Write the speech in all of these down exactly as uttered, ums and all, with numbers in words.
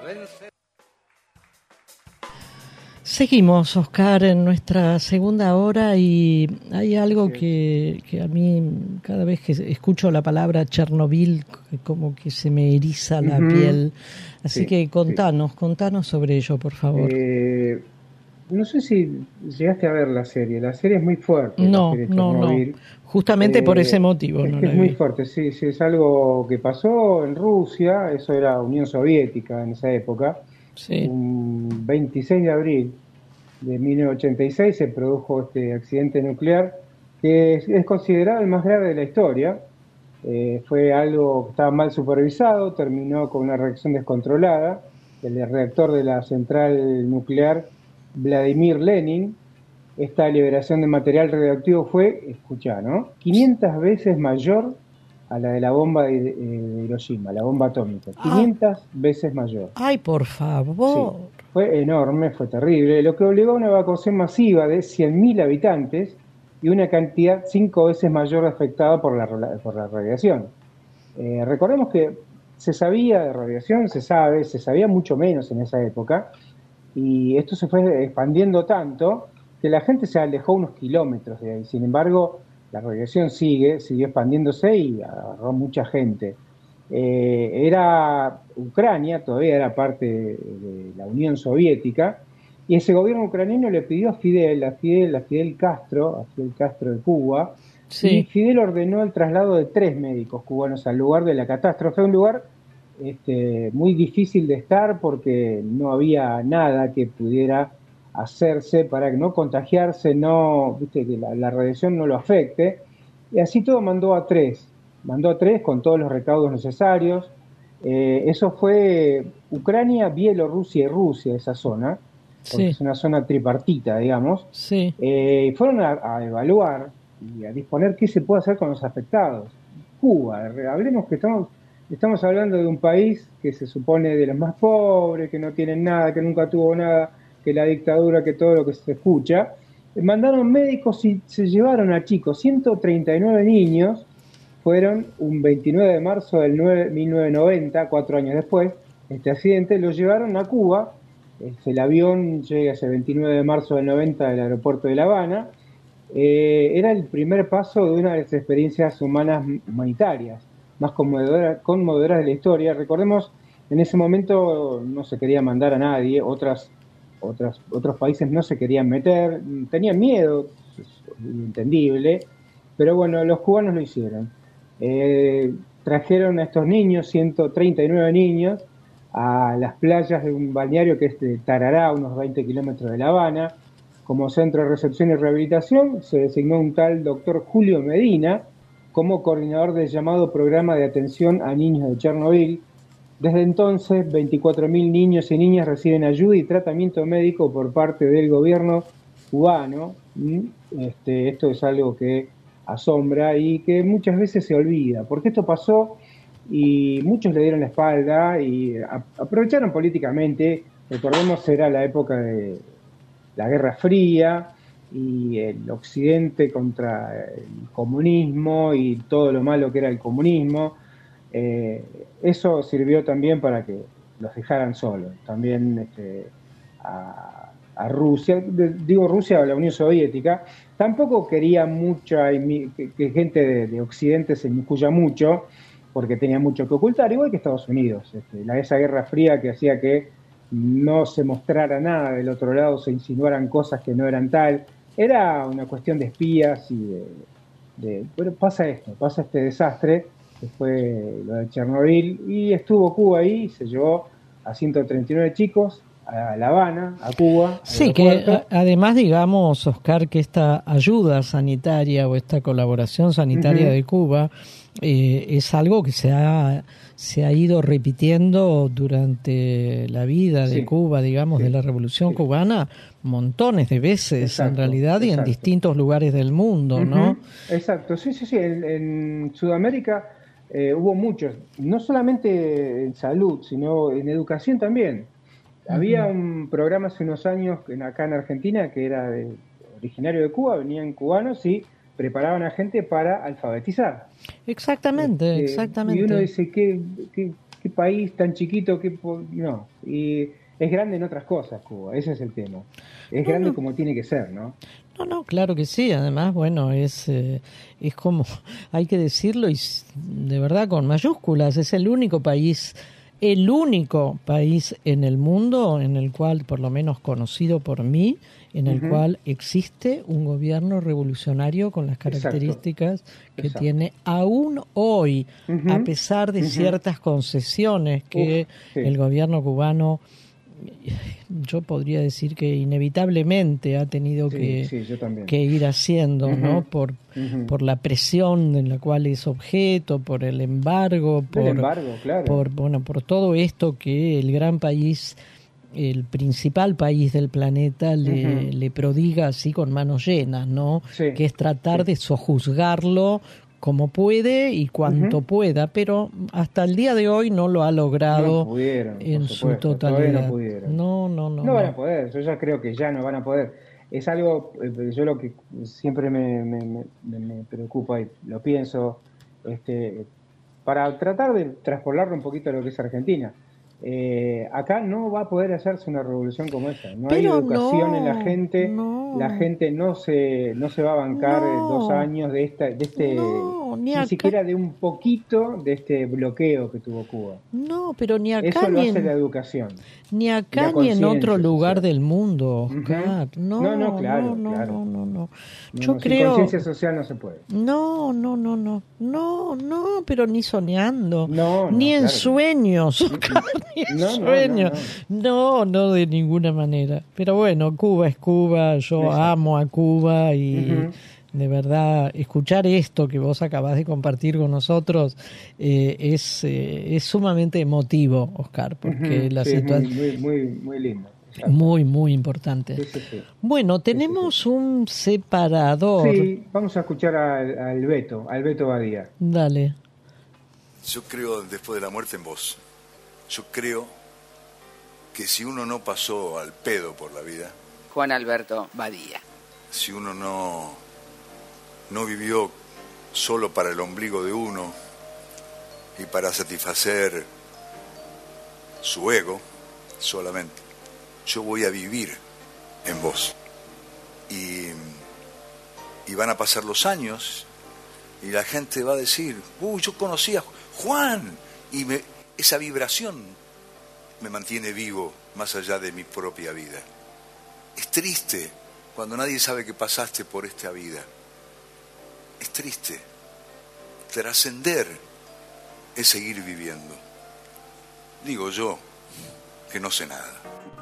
vencer. Seguimos, Oscar, en nuestra segunda hora y hay algo que, que a mí cada vez que escucho la palabra Chernobyl como que se me eriza la uh-huh. piel. Así sí, que contanos, sí. contanos sobre ello, por favor. Eh, no sé si llegaste a ver la serie. La serie es muy fuerte. No, la serie no, Chernobyl. no. Justamente eh, por ese motivo. Es no que la es muy vi. fuerte, sí, sí. Es algo que pasó en Rusia. Eso era Unión Soviética en esa época. Sí. Un veintiséis de abril de mil novecientos ochenta y seis se produjo este accidente nuclear que es, es considerado el más grave de la historia. Eh, fue algo que estaba mal supervisado, terminó con una reacción descontrolada. El reactor de la central nuclear Vladimir Lenin, esta liberación de material radioactivo fue, escuchá, ¿no? quinientas veces mayor a la de la bomba de, de Hiroshima, la bomba atómica. Ah. quinientas veces mayor. ¡Ay, por favor! Sí. Fue enorme, fue terrible, lo que obligó a una evacuación masiva de cien mil habitantes y una cantidad cinco veces mayor afectada por la, por la radiación. Eh, recordemos que se sabía de radiación, se sabe, se sabía mucho menos en esa época, y esto se fue expandiendo tanto que la gente se alejó unos kilómetros de ahí. Sin embargo, la radiación sigue, siguió expandiéndose y agarró mucha gente. Eh, era Ucrania, todavía era parte de, de la Unión Soviética, y ese gobierno ucraniano le pidió a Fidel, a Fidel, a Fidel Castro, a Fidel Castro de Cuba, sí. y Fidel ordenó el traslado de tres médicos cubanos al lugar de la catástrofe, un lugar este, muy difícil de estar porque no había nada que pudiera hacerse para no contagiarse, no, viste, que la, la radiación no lo afecte, y así todo mandó a tres. Mandó a tres con todos los recaudos necesarios. Eh, eso fue Ucrania, Bielorrusia y Rusia, esa zona, porque sí. es una zona tripartita, digamos. Sí. Eh, fueron a, a evaluar y a disponer qué se puede hacer con los afectados. Cuba, hablemos que estamos, estamos hablando de un país que se supone de los más pobres, que no tienen nada, que nunca tuvo nada, que la dictadura, que todo lo que se escucha. Eh, mandaron médicos y se llevaron a chicos, ciento treinta y nueve niños, fueron un veintinueve de marzo del mil novecientos noventa, cuatro años después, este accidente, lo llevaron a Cuba. El avión llega ese veintinueve de marzo del noventa del aeropuerto de La Habana. Eh, era el primer paso de una de las experiencias humanas humanitarias más conmovedoras, conmovedoras de la historia. Recordemos, en ese momento no se quería mandar a nadie, otras, otras, otros países no se querían meter, tenían miedo, es entendible, pero bueno, los cubanos lo hicieron. Eh, trajeron a estos niños, ciento treinta y nueve niños, a las playas de un balneario que es de Tarará, unos veinte kilómetros de La Habana. Como centro de recepción y rehabilitación se designó un tal doctor Julio Medina como coordinador del llamado Programa de Atención a Niños de Chernobyl. Desde entonces, veinticuatro mil niños y niñas reciben ayuda y tratamiento médico por parte del gobierno cubano. Este, esto es algo que asombra y que muchas veces se olvida, porque esto pasó y muchos le dieron la espalda y aprovecharon políticamente. Recordemos, era la época de la Guerra Fría y el Occidente contra el comunismo y todo lo malo que era el comunismo. Eh, eso sirvió también para que los dejaran solos. También este, a, a Rusia, de, digo Rusia o la Unión Soviética, tampoco quería mucha que, que gente de, de Occidente se inmiscuya mucho, porque tenía mucho que ocultar, igual que Estados Unidos. Este, la, esa Guerra Fría que hacía que no se mostrara nada del otro lado, se insinuaran cosas que no eran tal. Era una cuestión de espías y de... de bueno, pasa esto, pasa este desastre, que fue lo de Chernobyl, y estuvo Cuba ahí, se llevó a ciento treinta y nueve chicos a La Habana, a Cuba. Sí, que a, además, digamos, Oscar, que esta ayuda sanitaria o esta colaboración sanitaria uh-huh. de Cuba eh, es algo que se ha, se ha ido repitiendo durante la vida de sí, Cuba, digamos, sí, de la Revolución sí. cubana, montones de veces, exacto, en realidad, exacto. y en distintos lugares del mundo, uh-huh. ¿no? Exacto, sí, sí, sí. En, en Sudamérica eh, hubo muchos, no solamente en salud, sino en educación también. Uh-huh. Había un programa hace unos años en, acá en Argentina que era de, originario de Cuba, venían cubanos y preparaban a gente para alfabetizar. Exactamente, este, exactamente. Y uno dice, ¿qué, qué, qué país tan chiquito, qué po-". no, y es grande en otras cosas Cuba, ese es el tema, es No, grande no. como tiene que ser, ¿no? No, no, claro que sí. Además, bueno, es, eh, es como, hay que decirlo y s- de verdad con mayúsculas, es el único país, el único país en el mundo en el cual, por lo menos conocido por mí, en el Ujú. cual existe un gobierno revolucionario con las Exacto, características que exacto. tiene aún hoy, a Ujú, pesar de ujú. ciertas concesiones Uf, que sí, el gobierno cubano, yo podría decir que inevitablemente ha tenido sí, que, sí, yo también. que ir haciendo, ¿no? Ujú, Por, ujú. por la presión en la cual es objeto, por el embargo, El por, embargo, claro. por, bueno, por todo esto que el gran país, el principal país del planeta le, Ujú. le prodiga así con manos llenas, ¿no? Sí, Que es tratar sí. de sojuzgarlo como puede y cuanto Ujú. pueda, pero hasta el día de hoy no lo ha No logrado pudieron, por en su supuesto, todavía no totalidad. pudieron. No, no, no, No van a no. poder, yo ya creo que ya no van a poder. Es algo, eh, yo lo que siempre me, me- me- me preocupa y lo pienso, este, para tratar de traspolarlo un poquito a lo que es Argentina. Eh, acá no va a poder hacerse una revolución como esa. No hay Pero educación en la no, gente, la no, gente no se, no se va a bancar eh, dos no, años de esta, de este, no, ni ni acá, siquiera de un poquito de este bloqueo que tuvo Cuba. no, pero ni acá Eso lo ni hace en, la educación ni y la acá ni en otro conciencia lugar social. del mundo, Ujú. Oscar. No, no, No, no, claro, no, claro. no, no, no. No, Yo no, sin creo, conciencia social no se puede. no, no, no, no, no, no, pero ni soñando, No, ni no, en claro que no. sueños, Mm, Oscar, mm. ni en No, no, no, sueños. no. No, no, de ninguna manera. Pero bueno, Cuba es Cuba, yo Exacto. amo a Cuba y Ujú. de verdad escuchar esto que vos acabás de compartir con nosotros eh, es, eh, es sumamente emotivo, Oscar, porque Ujú. la Sí, es muy, situación muy, muy, muy lindo. es Exacto. muy, muy importante. Sí, sí, sí. Bueno, Sí, sí, sí. tenemos un separador. Sí, vamos a escuchar al, al Beto, al Beto Badía. Dale. Yo creo después de la muerte en vos. Yo creo que si uno no pasó al pedo por la vida, Juan Alberto Badía. si uno no, no vivió solo para el ombligo de uno y para satisfacer su ego solamente, yo voy a vivir en vos. Y, y van a pasar los años y la gente va a decir, uy, yo conocí a Juan, y me, esa vibración me mantiene vivo más allá de mi propia vida. Es triste cuando nadie sabe que pasaste por esta vida. Es triste. Trascender es seguir viviendo. Digo yo, que no sé nada.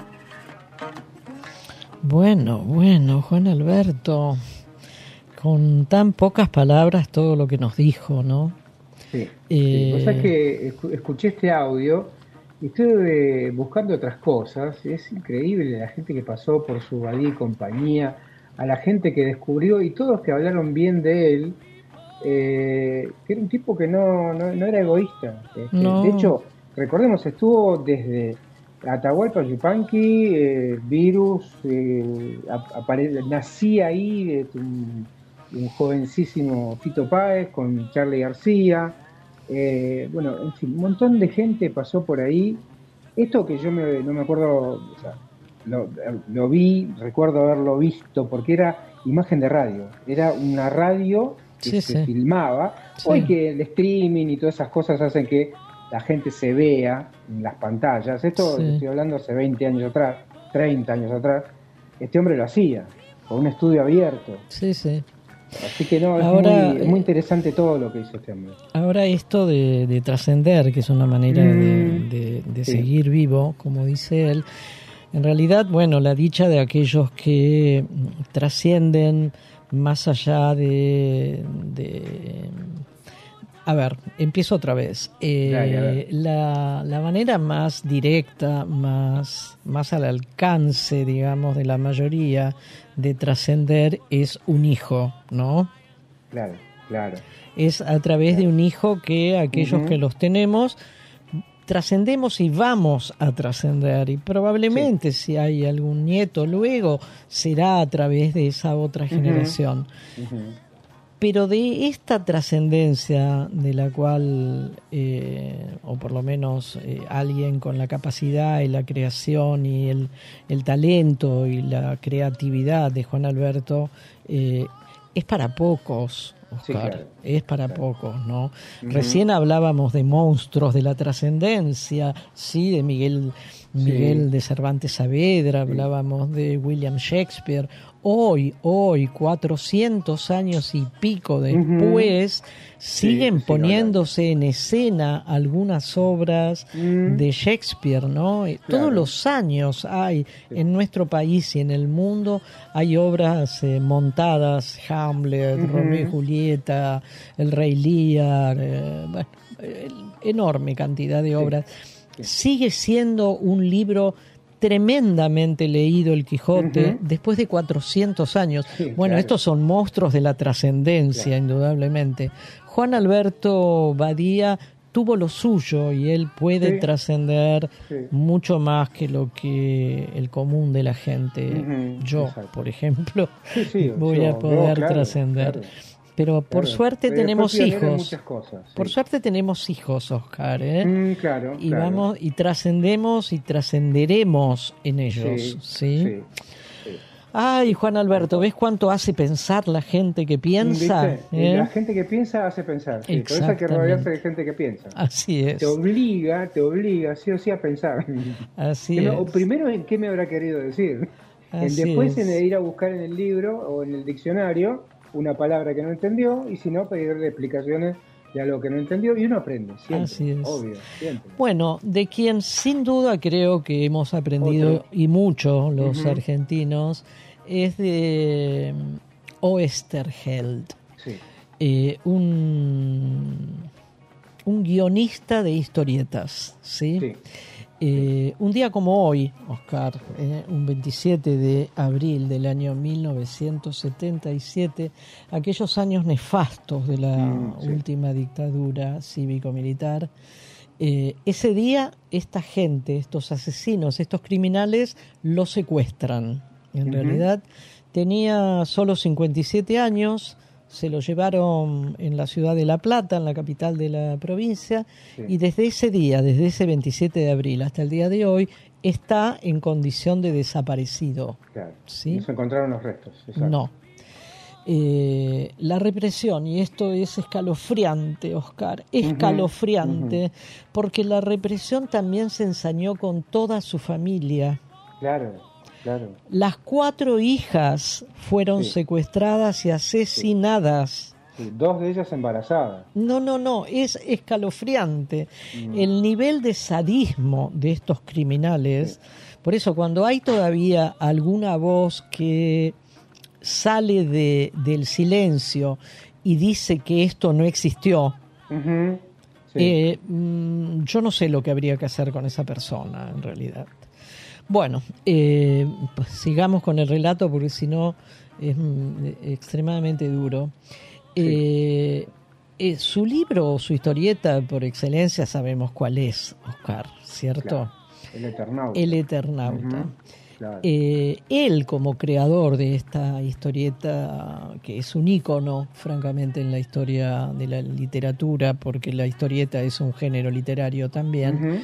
Bueno, bueno, Juan Alberto, con tan pocas palabras todo lo que nos dijo, ¿no? Sí, sí. Vos sabés Eh, que escu- escuché este audio y estuve eh, buscando otras cosas. Es increíble la gente que pasó por su Badía y compañía, a la gente que descubrió y todos que hablaron bien de él, eh, que era un tipo que no, no, no era egoísta. Este, de no, hecho, recordemos, estuvo desde Atahualpa Yupanqui, eh, Virus, eh, ap- apare- nacía ahí eh, un, un jovencísimo Fito Páez con Charly García. Eh, bueno, en fin, un montón de gente pasó por ahí. Esto que yo me- no me acuerdo, o sea, lo, lo vi, recuerdo haberlo visto, porque era imagen de radio, era una radio que sí, se sí, filmaba. Hoy sí, que el streaming y todas esas cosas hacen que la gente se vea en las pantallas, esto sí, estoy hablando hace veinte años atrás, treinta años atrás, este hombre lo hacía, con un estudio abierto. sí, sí. Así que no, es Ahora, muy, es muy eh, interesante todo lo que hizo este hombre. ahora esto de, de trascender, que es una manera de, Mm, de, de sí, seguir vivo, como dice él, en realidad, bueno, la dicha de aquellos que mm, trascienden más allá de, de a ver, empiezo otra vez. dale, a ver. Eh, la, la manera más directa, más, más al alcance, digamos, de la mayoría de trascender es un hijo, ¿no? Claro, claro, Es a través de claro. un hijo que aquellos Ujú. que los tenemos trascendemos y vamos a trascender. Y Sí. probablemente si hay algún nieto luego, será a través de esa otra Ujú, generación. ujú. Pero de esta trascendencia de la cual, eh, o por lo menos eh, alguien con la capacidad y la creación y el, el talento y la creatividad de Juan Alberto, eh, es para pocos, Oscar, sí, claro. es para claro. pocos, ¿no? Uh-huh. Recién hablábamos de monstruos de la trascendencia, sí, de Miguel, Miguel sí. de Cervantes Saavedra, sí. hablábamos de William Shakespeare. Hoy, hoy, cuatrocientos años y pico después, uh-huh. siguen sí, poniéndose sí, en escena algunas obras uh-huh. de Shakespeare, ¿no? Claro. Todos los años hay, sí. en nuestro país y en el mundo, hay obras eh, montadas, Hamlet, uh-huh. Romeo y Julieta, El Rey Lear, eh, bueno, eh, enorme cantidad de obras. Sí. Sí. Sigue siendo un libro tremendamente leído, El Quijote, uh-huh. después de cuatrocientos años. Sí, bueno, claro. estos son monstruos de la trascendencia, claro. indudablemente. Juan Alberto Badía tuvo lo suyo y él puede sí. trascender sí. mucho más que lo que el común de la gente, uh-huh. yo, Exacto. por ejemplo, sí, sí, voy yo, a poder claro, trascender. Claro. Pero por claro, suerte tenemos hijos. Cosas, sí. Por suerte tenemos hijos, Oscar, ¿eh? Mm, claro. Y claro. vamos y trascendemos y trascenderemos en ellos, ¿sí? ¿sí? sí, sí. Ay, Juan Alberto, ¿ves cuánto hace pensar la gente que piensa? ¿Eh? La gente que piensa hace pensar. Sí. Por eso hay que rodearse de gente que piensa. Así es. Te obliga, te obliga, sí o sí, a pensar. Así es. Me, primero, ¿en qué me habrá querido decir? Así Después, es. en ir a buscar en el libro o en el diccionario una palabra que no entendió, y si no, pedirle explicaciones de algo que no entendió, y uno aprende, siempre, Así es. Obvio, siempre. Bueno, de quien sin duda creo que hemos aprendido, Otro. y mucho los uh-huh. argentinos, es de Oesterheld, sí. eh, un, un guionista de historietas, ¿sí? Sí. Eh, un día como hoy, Oscar, eh, un veintisiete de abril del año mil novecientos setenta y siete, aquellos años nefastos de la mm, sí. última dictadura cívico-militar, eh, ese día esta gente, estos asesinos, estos criminales, lo secuestran. En uh-huh. realidad tenía solo cincuenta y siete años. Se lo llevaron en la ciudad de La Plata, en la capital de la provincia, sí. y desde ese día, desde ese veintisiete de abril hasta el día de hoy, está en condición de desaparecido. Claro. ¿Sí? No se encontraron los restos. Exacto. No. Eh, la represión, y esto es escalofriante, Oscar, escalofriante, uh-huh. Uh-huh. porque la represión también se ensañó con toda su familia. Claro. Claro. Las cuatro hijas fueron sí. secuestradas y asesinadas. Sí. Sí. Dos de ellas embarazadas. No, no, no, es escalofriante. Mm. El nivel de sadismo de estos criminales. Sí. Por eso, cuando hay todavía alguna voz que sale de, del silencio y dice que esto no existió, uh-huh. sí. eh, yo no sé lo que habría que hacer con esa persona, en realidad. Bueno, eh, pues sigamos con el relato porque si no es extremadamente duro. Sí. Eh, eh, su libro o su historieta por excelencia sabemos cuál es, Oscar, ¿cierto? Claro. El Eternauta. El Eternauta. Uh-huh. Claro. Eh, él como creador de esta historieta, que es un ícono, francamente, en la historia de la literatura, porque la historieta es un género literario también, uh-huh.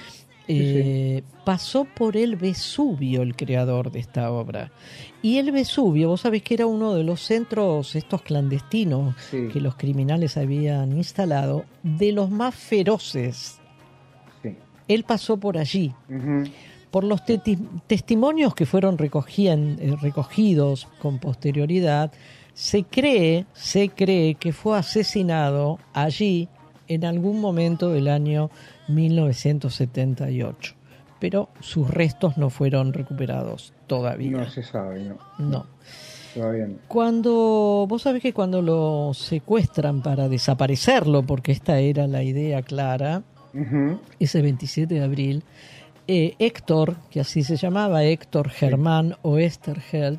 Eh, sí, sí. pasó por el Vesubio, el creador de esta obra. Y el Vesubio, vos sabés que era uno de los centros estos clandestinos sí. que los criminales habían instalado, de los más feroces. Sí. Él pasó por allí. Uh-huh. Por los te- testimonios que fueron recogían, eh, recogidos con posterioridad, se cree, se cree que fue asesinado allí en algún momento del año mil novecientos setenta y ocho, pero sus restos no fueron recuperados todavía. No se sabe, no. No. Todavía no. Cuando, vos sabés que cuando lo secuestran para desaparecerlo, porque esta era la idea clara, uh-huh. ese veintisiete de abril, eh, Héctor, que así se llamaba, Héctor Germán sí. Oesterheld,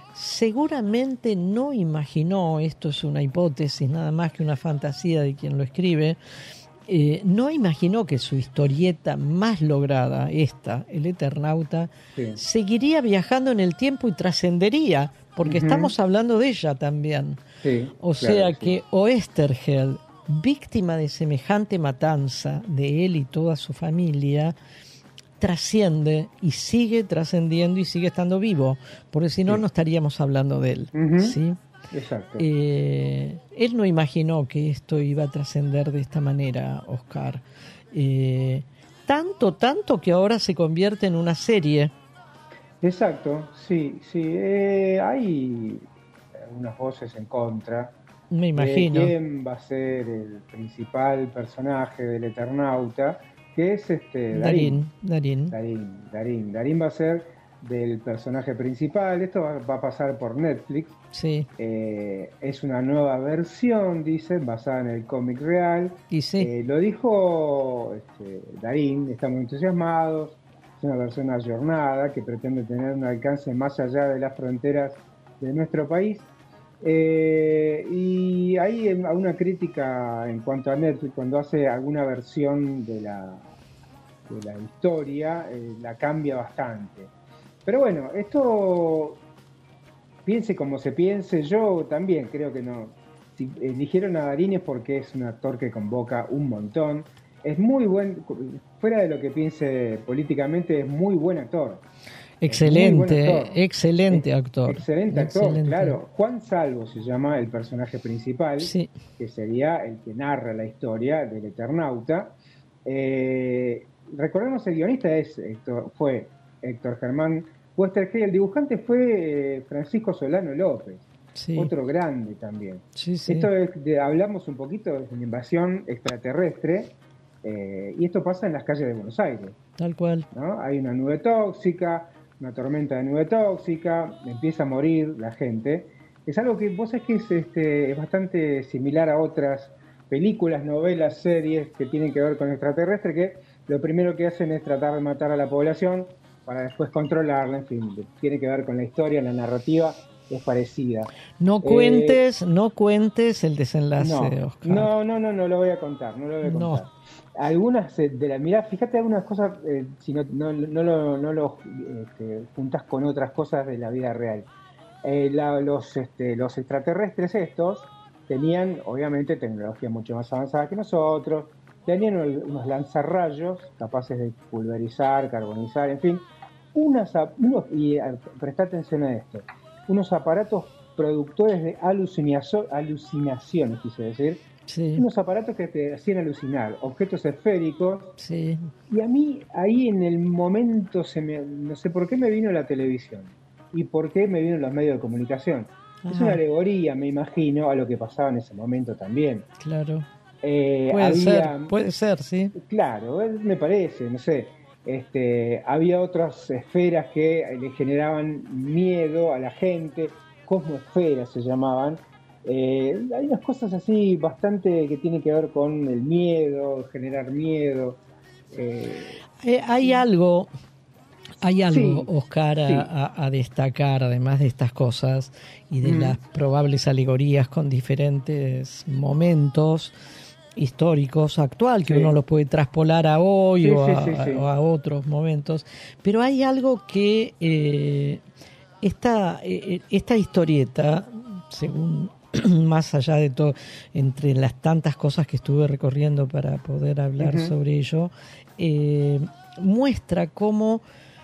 seguramente no imaginó, esto es una hipótesis, nada más que una fantasía de quien lo escribe, eh, no imaginó que su historieta más lograda, esta, El Eternauta, sí. seguiría viajando en el tiempo y trascendería, porque uh-huh. estamos hablando de ella también. Sí, o claro, sea que sí. Oesterheld, víctima de semejante matanza de él y toda su familia, trasciende y sigue trascendiendo y sigue estando vivo, porque si no, sí. no estaríamos hablando de él. Uh-huh. ¿Sí? Exacto. Eh, él no imaginó que esto iba a trascender de esta manera, Oscar. Eh, tanto, tanto que ahora se convierte en una serie. Exacto, sí, sí. Eh, hay algunas voces en contra. Me imagino. De quién va a ser el principal personaje del Eternauta, que es este Darín. Darín. Darín, Darín. Darín va a ser del personaje principal. Esto va, va a pasar por Netflix. Sí. Eh, es una nueva versión, dicen, basada en el cómic real. Y sí. Eh, lo dijo este, Darín, estamos entusiasmados. Es una versión ayornada que pretende tener un alcance más allá de las fronteras de nuestro país. Eh, y hay una crítica en cuanto a Netflix cuando hace alguna versión de la, de la historia, eh, la cambia bastante. Pero bueno, esto, piense como se piense, yo también creo que no. Si eligieron a Darín es porque es un actor que convoca un montón. Es muy buen, fuera de lo que piense políticamente, es muy buen actor. Excelente, actor. excelente actor. Excelente actor, excelente. claro. Juan Salvo se llama el personaje principal, sí. que sería el que narra la historia del Eternauta. Eh, recordemos, el guionista es Héctor, fue Héctor Germán Oesterheld, el dibujante fue eh, Francisco Solano López, sí. otro grande también. Sí, sí. Esto es de, hablamos un poquito de una invasión extraterrestre, eh, y esto pasa en las calles de Buenos Aires. Tal cual. ¿No? Hay una nube tóxica, una tormenta de nube tóxica, empieza a morir la gente. Es algo que vos sabés que es, este, es bastante similar a otras películas, novelas, series que tienen que ver con extraterrestres, que lo primero que hacen es tratar de matar a la población para después controlarla, en fin, tiene que ver con la historia, la narrativa es parecida. No cuentes, eh, no cuentes el desenlace, no, Oscar. No, no, no, no lo voy a contar, no lo voy a contar. No. Algunas de la mirá, fíjate algunas cosas, eh, si no, no, no lo, no lo este, juntas con otras cosas de la vida real. Eh, la, los, este, los extraterrestres estos tenían, obviamente, tecnología mucho más avanzada que nosotros, tenían unos lanzarrayos capaces de pulverizar, carbonizar, en fin, unas, unos, y presta atención a esto, unos aparatos productores de alucinación, alucinaciones, quise decir, sí. unos aparatos que te hacían alucinar, objetos esféricos, sí. y a mí ahí en el momento, se me, no sé por qué me vino la televisión, y por qué me vino los medios de comunicación. Ajá. Es una alegoría, me imagino, a lo que pasaba en ese momento también. Claro. Eh, puede había, ser, puede ser, sí. Claro, me parece, no sé. Este, había otras esferas que le generaban miedo a la gente, cosmoesferas se llamaban. Eh, hay unas cosas así bastante que tienen que ver con el miedo, generar miedo. Eh, eh, hay algo, hay algo, sí, Oscar, a, sí. a, a destacar, además de estas cosas y de mm. las probables alegorías con diferentes momentos históricos actual, que sí. uno lo puede traspolar a hoy sí, o, a, sí, sí, sí. o a otros momentos, pero hay algo que eh, esta, eh, esta historieta, según más allá de todo, entre las tantas cosas que estuve recorriendo para poder hablar uh-huh. sobre ello, eh, muestra cómo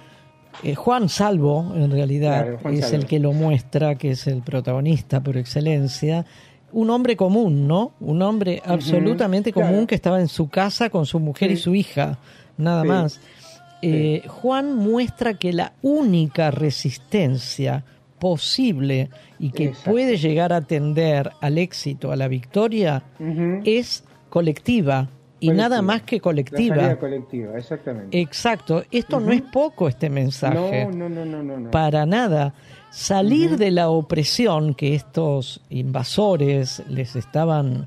eh, Juan Salvo, en realidad, claro, es Salvo. el que lo muestra, que es el protagonista por excelencia, un hombre común, ¿no? Un hombre uh-huh. absolutamente común claro. que estaba en su casa con su mujer sí. y su hija, nada sí. más. Eh, sí. Juan muestra que la única resistencia posible y que Exacto. puede llegar a tender al éxito, a la victoria, uh-huh. es colectiva y colectiva. nada más que colectiva. La salida colectiva, exactamente. Exacto. Esto uh-huh. no es poco, este mensaje. No, no, no, no, no, no. Para nada. Salir uh-huh. de la opresión que estos invasores les estaban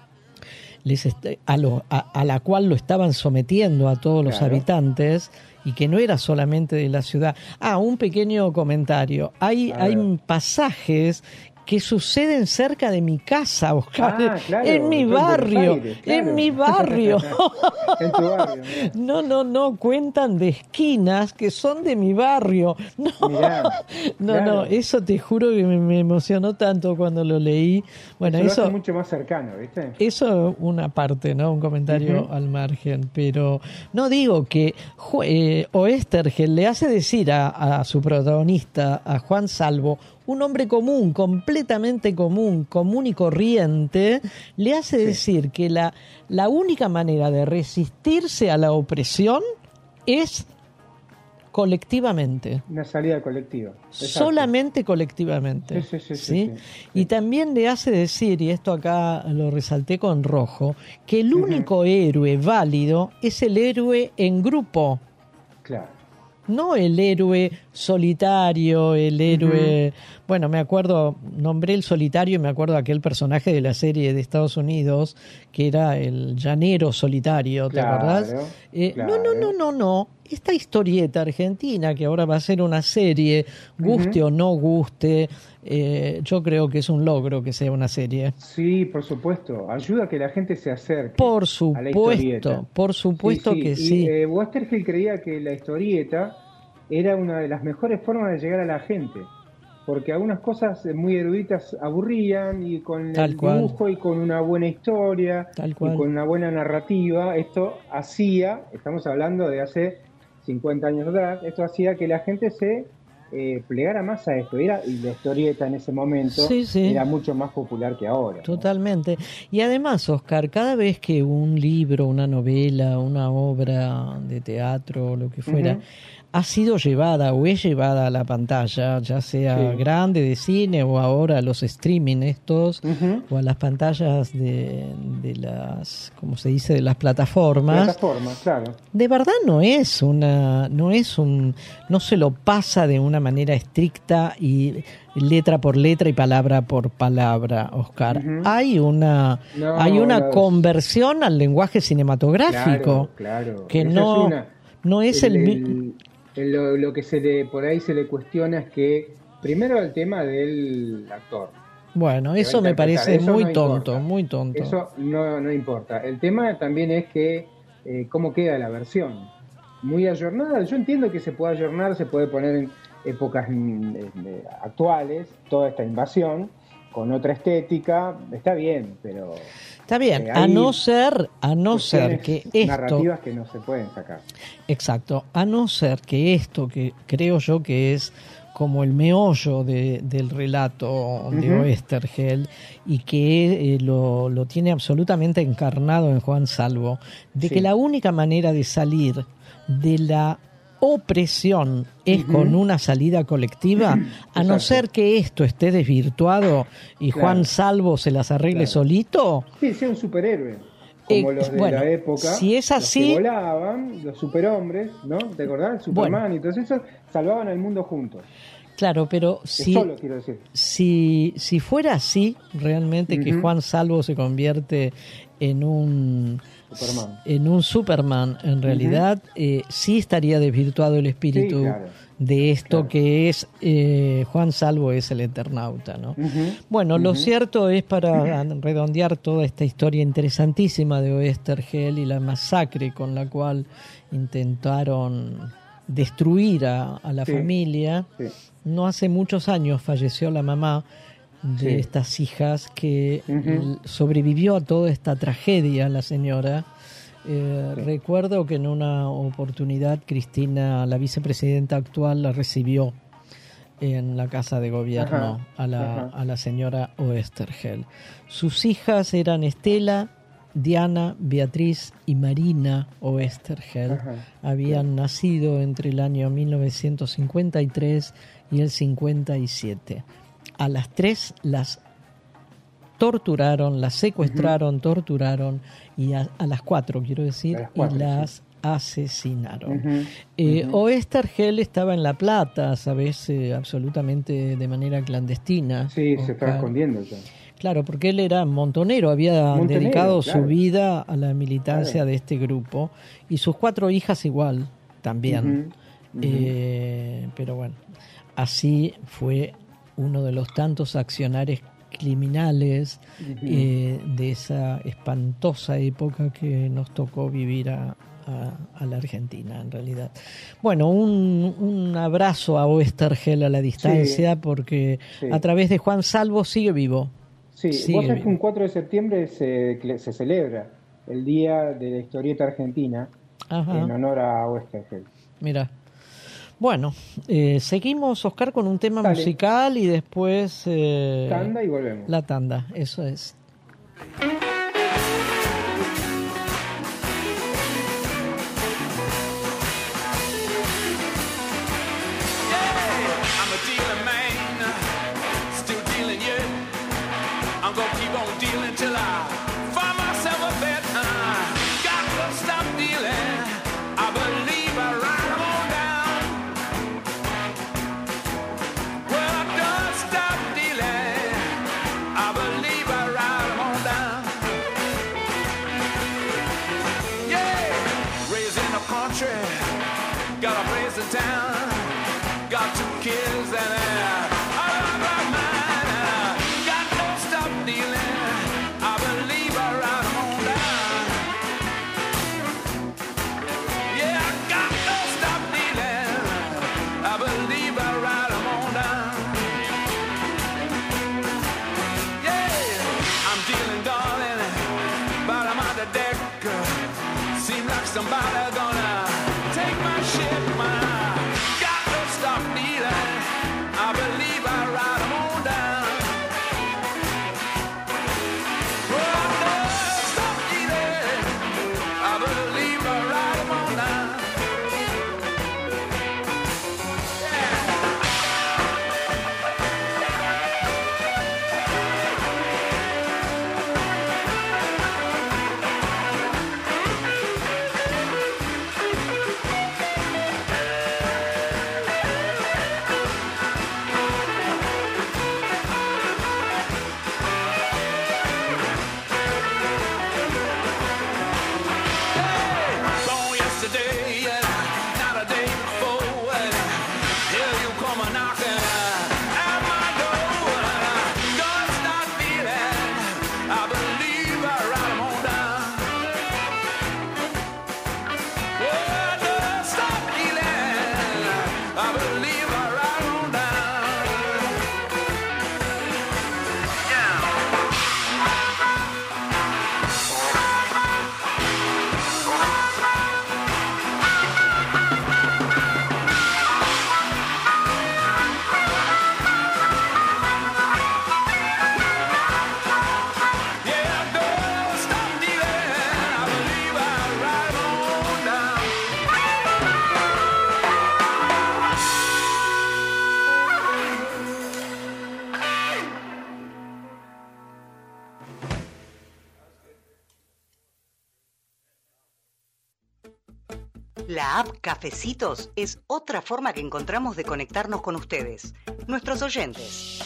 les est- a, lo, a, a la cual lo estaban sometiendo a todos los claro. habitantes, y que no era solamente de la ciudad. Ah, un pequeño comentario. Hay, hay pasajes que suceden cerca de mi casa, Oscar, Ah, claro, en mi en barrio, Buenos Aires, claro. en mi barrio. En tu barrio, mirá. No, no, no, cuentan de esquinas que son de mi barrio. No, Mirá, no, claro. no, eso te juro que me, me emocionó tanto cuando lo leí. Bueno, eso, eso, lo hace mucho más cercano, ¿viste? eso una parte, ¿no? Un comentario Ujú. al margen, pero no digo que eh, Oesterheld le hace decir a, a su protagonista, a Juan Salvo, un hombre común, completamente común, común y corriente, le hace Sí. decir que la, la única manera de resistirse a la opresión es colectivamente. Una salida colectiva. Exacto. Solamente colectivamente. Sí, sí, sí, sí, ¿sí? sí. Y también le hace decir, y esto acá lo resalté con rojo, que el Ujú. único héroe válido es el héroe en grupo, Claro. no el héroe solitario, el héroe... Bueno, me acuerdo, nombré el solitario y me acuerdo de aquel personaje de la serie de Estados Unidos que era el llanero solitario, ¿te Claro, acordás? Eh, No, no, no, claro. no, no. Esta historieta argentina que ahora va a ser una serie, guste Ujú. o no guste, eh, yo creo que es un logro que sea una serie. Sí, por supuesto. Ayuda a que la gente se acerque Por a la supuesto, historieta. por supuesto Sí, sí. que Y sí. eh, Westergel creía que la historieta era una de las mejores formas de llegar a la gente. Porque algunas cosas eh, muy eruditas aburrían y con Tal el cual. dibujo y con una buena historia Tal y cual. con una buena narrativa, esto hacía, estamos hablando de hace cincuenta años atrás, esto hacía que la gente se eh, plegara más a esto. Era, y la historieta en ese momento Sí, sí. era mucho más popular que ahora, ¿no? Totalmente. Y además, Oscar, cada vez que un libro, una novela, una obra de teatro, lo que fuera, Ujú. ha sido llevada o es llevada a la pantalla, ya sea Sí. grande de cine o ahora a los streaming estos, Ujú. o a las pantallas de, de las, ¿cómo se dice?, de las plataformas. Plataforma, claro. De verdad no es una, no es un, no se lo pasa de una manera estricta y letra por letra y palabra por palabra, Oscar. Ujú. Hay una, No, hay una los- conversión al lenguaje cinematográfico Claro, claro. que Esa no, es una. no es el, El- mi- el- el- lo, lo que se le por ahí se le cuestiona es que primero el tema del actor. bueno, que va eso a me interpretar, parece eso muy no tonto, importa. muy tonto. Eso no, no importa. El tema también es que eh, cómo queda la versión. Muy ayornada. Yo entiendo que se puede ayornar, se puede poner en épocas mm, eh, actuales, toda esta invasión, con otra estética, está bien, pero Está bien, eh, a hay no ser, a no ser cuestiones que esto, narrativas que no se pueden sacar. exacto, a no ser que esto, que creo yo que es como el meollo de, del relato de Ujú. Oesterheld y que eh, lo, lo tiene absolutamente encarnado en Juan Salvo, de Sí. que la única manera de salir de la opresión es Ujú. con una salida colectiva, a no Exacto. ser que esto esté desvirtuado y Claro. Juan Salvo se las arregle Claro. solito. Sí, sea un superhéroe. Como Eh, los de bueno, la época. si es Los así- que volaban, los superhombres, ¿no? ¿Te acordás? Superman y todos esos salvaban al mundo juntos. Claro, pero Es si, solo, quiero decir. si, si fuera así, realmente que Ujú. Juan Salvo se convierte en un Superman. en un Superman, en realidad eh, sí estaría desvirtuado el espíritu Sí, claro. de esto Claro. que es eh, Juan Salvo es el Eternauta, ¿no? Ujú. Bueno, lo Ujú. cierto es, para redondear toda esta historia interesantísima de Oesterheld y la masacre con la cual intentaron destruir a, a la Sí. familia, Sí. no hace muchos años falleció la mamá de Sí. estas hijas que Ujú. l- sobrevivió a toda esta tragedia la señora. Eh, Sí. Recuerdo que en una oportunidad Cristina, la vicepresidenta actual, la recibió en la casa de gobierno Ajá, a la, ajá. a la señora Oesterheld. Sus hijas eran Estela, Diana, Beatriz y Marina Oesterheld. Ajá, Habían nacido entre el año mil novecientos cincuenta y tres y el cincuenta y siete. A las tres las torturaron, las secuestraron, torturaron y a, a las cuatro, quiero decir, A las cuatro, y las asesinaron. Ujú, Eh, ujú. Oesterheld estaba en La Plata, sabes, eh, absolutamente de manera clandestina. Sí, se Oscar. estaba escondiendo ya. Claro, porque él era montonero, había Montonero, dedicado claro. su vida a la militancia Claro. de este grupo y sus cuatro hijas igual, también. Ujú, ujú. Eh, pero bueno, así fue uno de los tantos accionares criminales uh-huh. eh, de esa espantosa época que nos tocó vivir a, a, a la Argentina, en realidad. Bueno, un, un abrazo a Oesterheld a la distancia, sí, porque sí. a través de Juan Salvo sigue vivo. Sí, sigue vos sabés que un cuatro de septiembre se, se celebra el Día de la Historieta Argentina, ajá, en honor a Oesterheld. Mira. Bueno, eh, seguimos, Oscar, con un tema Dale. musical y después... Eh, tanda y volvemos. La tanda, eso es. Somebody gonna take my shit, man. Got to stop dealing. I believe I ride 'em on down. Oh, no, stop dealing. I believe I ride 'em on down. La app Cafecitos es otra forma que encontramos de conectarnos con ustedes, nuestros oyentes.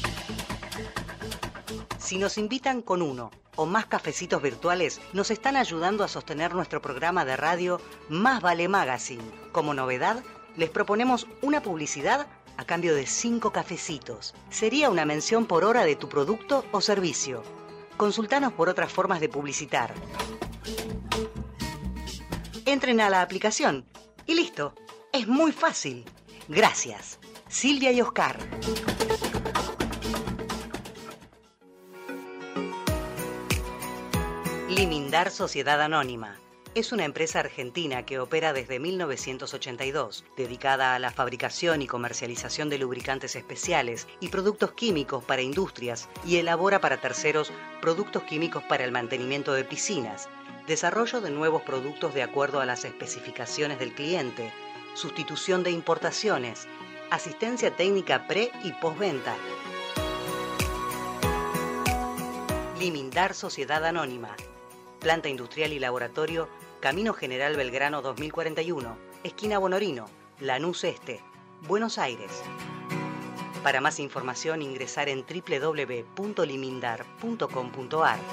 Si nos invitan con uno o más cafecitos virtuales, nos están ayudando a sostener nuestro programa de radio Más Vale Magazine. Como novedad, les proponemos una publicidad a cambio de cinco cafecitos. Sería una mención por hora de tu producto o servicio. Consultanos por otras formas de publicitar. Entren a la aplicación y listo. Es muy fácil. Gracias. Silvia y Oscar. Limindar Sociedad Anónima. Es una empresa argentina que opera desde mil novecientos ochenta y dos, dedicada a la fabricación y comercialización de lubricantes especiales y productos químicos para industrias, y elabora para terceros productos químicos para el mantenimiento de piscinas, desarrollo de nuevos productos de acuerdo a las especificaciones del cliente, sustitución de importaciones, asistencia técnica pre y postventa. Limindar Sociedad Anónima. Planta industrial y laboratorio, Camino General Belgrano dos mil cuarenta y uno, esquina Bonorino, Lanús Este, Buenos Aires. Para más información ingresar en doble u doble u doble u punto limindar punto com punto a r.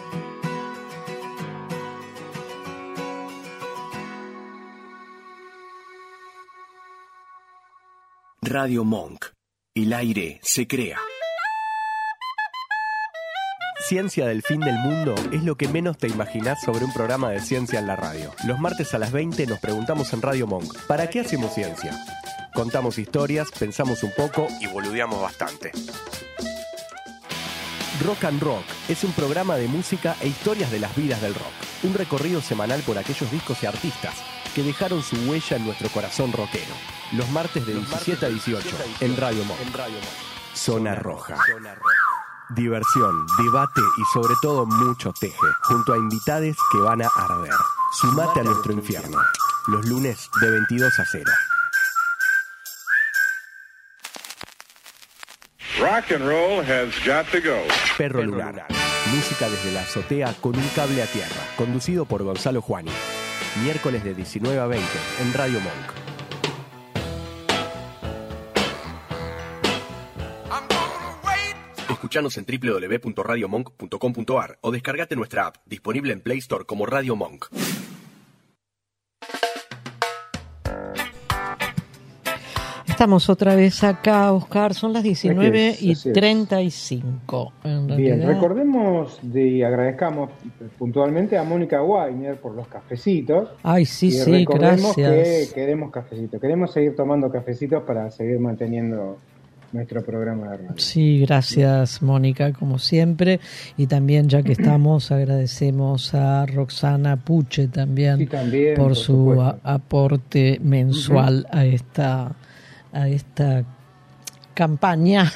Radio Monk. El aire se crea. ciencia del fin del mundo es lo que menos te imaginás sobre un programa de ciencia en la radio. Los martes a las veinte nos preguntamos en Radio Monk, ¿para qué hacemos ciencia? Contamos historias, pensamos un poco y boludeamos bastante. Rock and Rock es un programa de música e historias de las vidas del rock. Un recorrido semanal por aquellos discos y artistas que dejaron su huella en nuestro corazón rockero. Los martes de diecisiete a dieciocho en Radio Monk. Zona Roja. Diversión, debate y sobre todo mucho teje, junto a invitades que van a arder. Sumate a nuestro infierno. Los lunes de veintidós a cero. Rock and roll has got to go. Perro Lunar. Música desde la azotea con un cable a tierra. Conducido por Gonzalo Juani. Miércoles de diecinueve a veinte en Radio Monk. Escuchanos en doble u doble u doble u punto radio monk punto com punto a r o descargate nuestra app, disponible en Play Store como Radio Monk. Estamos otra vez acá, Oscar, son las diecinueve y treinta y cinco. Bien, recordemos y agradezcamos puntualmente a Mónica Weiner por los cafecitos. Ay, sí, y sí, recordemos gracias. Que queremos cafecitos, queremos seguir tomando cafecitos para seguir manteniendo nuestro programa de radio. Sí, gracias Mónica, como siempre. Y también, ya que estamos, agradecemos a Roxana Puche también, sí, también por, por su a, aporte mensual uh-huh. a esta a esta campaña.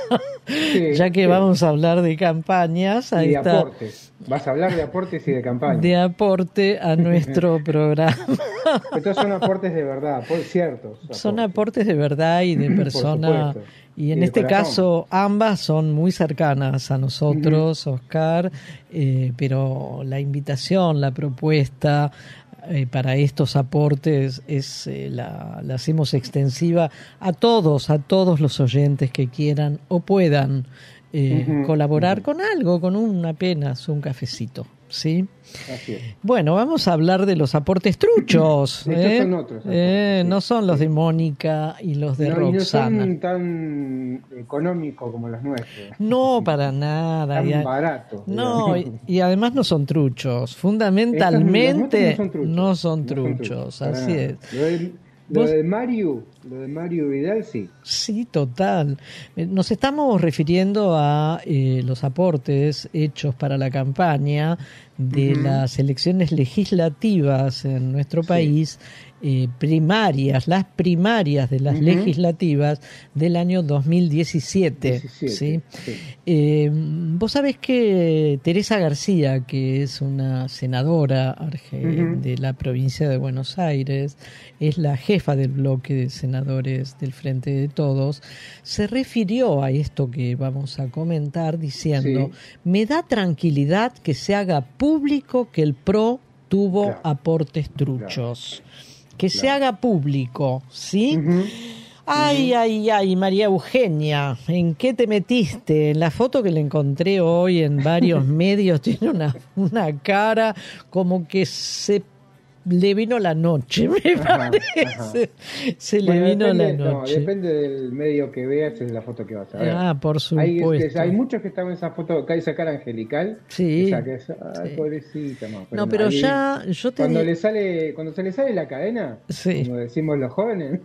Sí, ya que sí. vamos a hablar de campañas, a y de esta, aportes. Vas a hablar de aportes y de campañas. De aporte a nuestro programa. Estos son aportes de verdad, por ciertos. Aportes. Son aportes de verdad y de persona. Y en y este corazón. Caso ambas son muy cercanas a nosotros, uh-huh. Oscar, eh, pero la invitación, la propuesta eh, para estos aportes es eh, la, la hacemos extensiva a todos, a todos los oyentes que quieran o puedan eh, uh-huh. colaborar uh-huh. con algo, con un apenas un cafecito. ¿Sí? Así es. Bueno, vamos a hablar de los aportes truchos. Estos ¿eh? son otros aportes, eh, sí, no son sí. los de Mónica y los de no, Roxana. Y no son tan económicos como los nuestros. No, para nada. Tan y a... baratos. No, y, y además no son truchos. Fundamentalmente Estas, no son truchos. No son truchos, no son truchos así nada. Es. Lo de, lo de Mario, lo de Mario Vidal, sí. Sí, total. Nos estamos refiriendo a eh, los aportes hechos para la campaña de uh-huh. las elecciones legislativas en nuestro país, sí. eh, primarias, las primarias de las uh-huh. legislativas del año dos mil diecisiete. diecisiete ¿sí? Sí. Eh, vos sabés que Teresa García, que es una senadora arge- uh-huh. de la provincia de Buenos Aires, es la jefa del bloque de senadores del Frente de Todos, se refirió a esto que vamos a comentar diciendo, sí. me da tranquilidad que se haga público que el P R O tuvo claro. aportes truchos. Claro. Que claro. se haga público, ¿sí? Uh-huh. Ay, uh-huh. ay, ay, María Eugenia, ¿en qué te metiste? En la foto que le encontré hoy en varios medios tiene una, una cara como que se le vino la noche, me ajá, parece. Ajá. Se bueno, le vino depende, la noche. No, depende del medio que veas, es la foto que vas a ver. Ah, por supuesto. Hay, este, hay muchos que están en esa foto, que hay esa cara angelical. Sí. Esa que es, ay, sí. pobrecita, no. Pero, no, pero ahí, ya, yo te cuando di... le sale, cuando se le sale la cadena, sí. como decimos los jóvenes.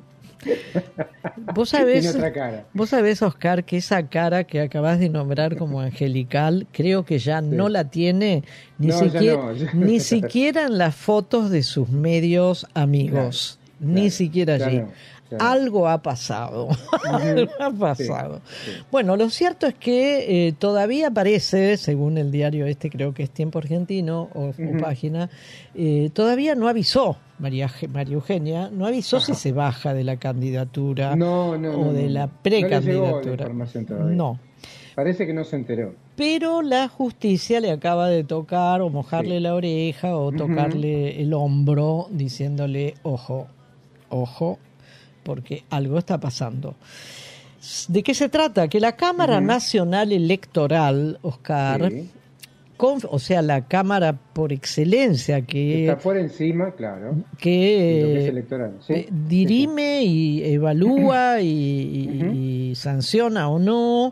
Vos sabés, tiene otra cara. Vos sabés, Oscar, que esa cara que acabás de nombrar como angelical, creo que ya sí. no la tiene ni, no, siquiera, no, ya... ni siquiera en las fotos de sus medios amigos, claro, ni claro, siquiera allí. Claro, claro. Algo ha pasado, uh-huh. algo ha pasado. Sí, sí. Bueno, lo cierto es que eh, todavía parece, según el diario este, creo que es Tiempo Argentino o, uh-huh. o Página, eh, todavía no avisó. María, María Eugenia no avisó Ajá. si se baja de la candidatura no, no, o no, de no. la precandidatura. No, no, parece que no se enteró. Pero la justicia le acaba de tocar o mojarle sí. la oreja o tocarle uh-huh. el hombro diciéndole ojo, ojo, porque algo está pasando. ¿De qué se trata? Que la Cámara uh-huh. Nacional Electoral, Oscar, sí. Con, o sea, la Cámara por excelencia que está por encima, claro, que, lo que es electoral. ¿Sí? Eh, dirime sí, sí. y evalúa y, uh-huh. y sanciona o no,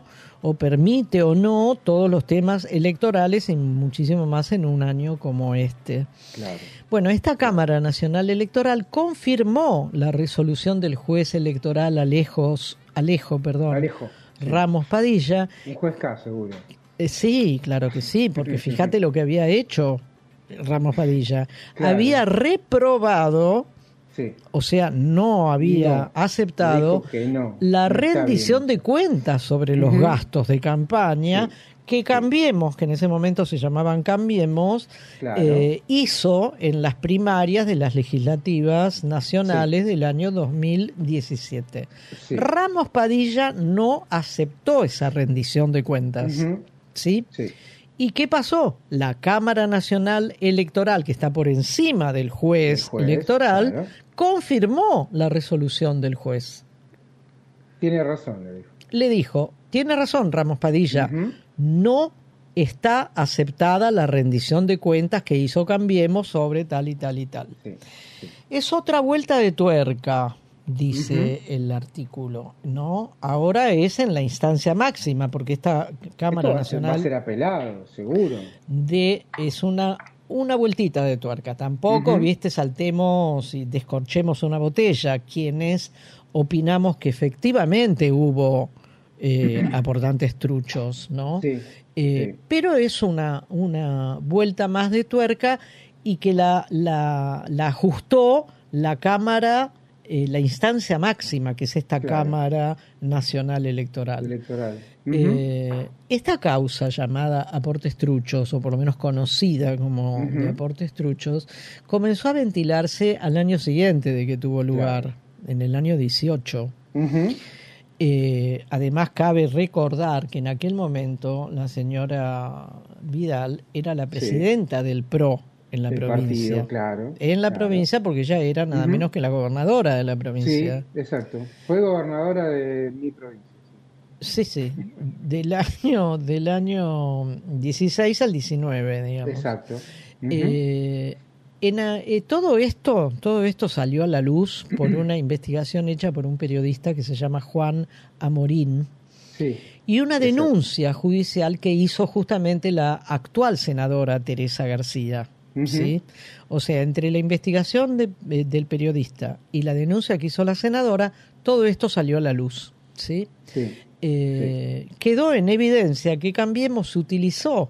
o permite o no todos los temas electorales y muchísimo más en un año como este. Claro. Bueno, esta Cámara Nacional Electoral confirmó la resolución del juez electoral Alejos, Alejo, perdón, Alejo, sí. Ramos Padilla. Un juez K, seguro. Eh, sí, claro que sí, porque fíjate lo que había hecho Ramos Padilla. Claro. Había reprobado, sí. o sea, no había No, aceptado dijo que no, la no está rendición bien. de cuentas sobre los Ujú. gastos de campaña Sí. que Cambiemos, que en ese momento se llamaban Cambiemos, Claro. eh, hizo en las primarias de las legislativas nacionales Sí. del año dos mil diecisiete. Sí. Ramos Padilla no aceptó esa rendición de cuentas. Ujú. ¿Sí? Sí. ¿Y qué pasó? La Cámara Nacional Electoral, que está por encima del juez, El juez, electoral, claro. confirmó la resolución del juez. Tiene razón, le dijo. Le dijo, tiene razón Ramos Padilla, Ujú. no está aceptada la rendición de cuentas que hizo Cambiemos sobre tal y tal y tal. Sí, sí. Es otra vuelta de tuerca, dice Ujú. el artículo, ¿no? Ahora es en la instancia máxima, porque esta Cámara Esto va a ser- Nacional va a ser apelado, seguro. de es una una vueltita de tuerca. Tampoco, Ujú. viste, saltemos y descorchemos una botella. Quienes opinamos que efectivamente hubo eh, aportantes truchos, ¿no? Sí, Eh, sí. Pero es una, una vuelta más de tuerca y que la, la, la ajustó la Cámara, eh, la instancia máxima, que es esta Claro. Cámara Nacional Electoral. Electoral. Ujú. Eh, esta causa llamada aportes truchos, o por lo menos conocida como Ujú. de aportes truchos, comenzó a ventilarse al año siguiente de que tuvo lugar, Claro. en el año dieciocho. Ujú. Eh, además, cabe recordar que en aquel momento la señora Vidal era la presidenta del P R O en la Del provincia. partido, claro. En la claro. provincia, porque ella era nada Ujú. menos que la gobernadora de la Sí, provincia. exacto. Fue gobernadora de mi provincia. Sí, sí, del año del año dieciséis al diecinueve, digamos. Exacto. Ujú. Eh, en, a- eh, todo esto, todo esto salió a la luz por una investigación hecha por un periodista que se llama Juan Amorín Sí. y una Exacto. denuncia judicial que hizo justamente la actual senadora Teresa García. Ujú. ¿Sí? O sea, entre la investigación de- eh, del periodista y la denuncia que hizo la senadora, todo esto salió a la luz. ¿Sí? Sí. Eh, quedó en evidencia que Cambiemos utilizó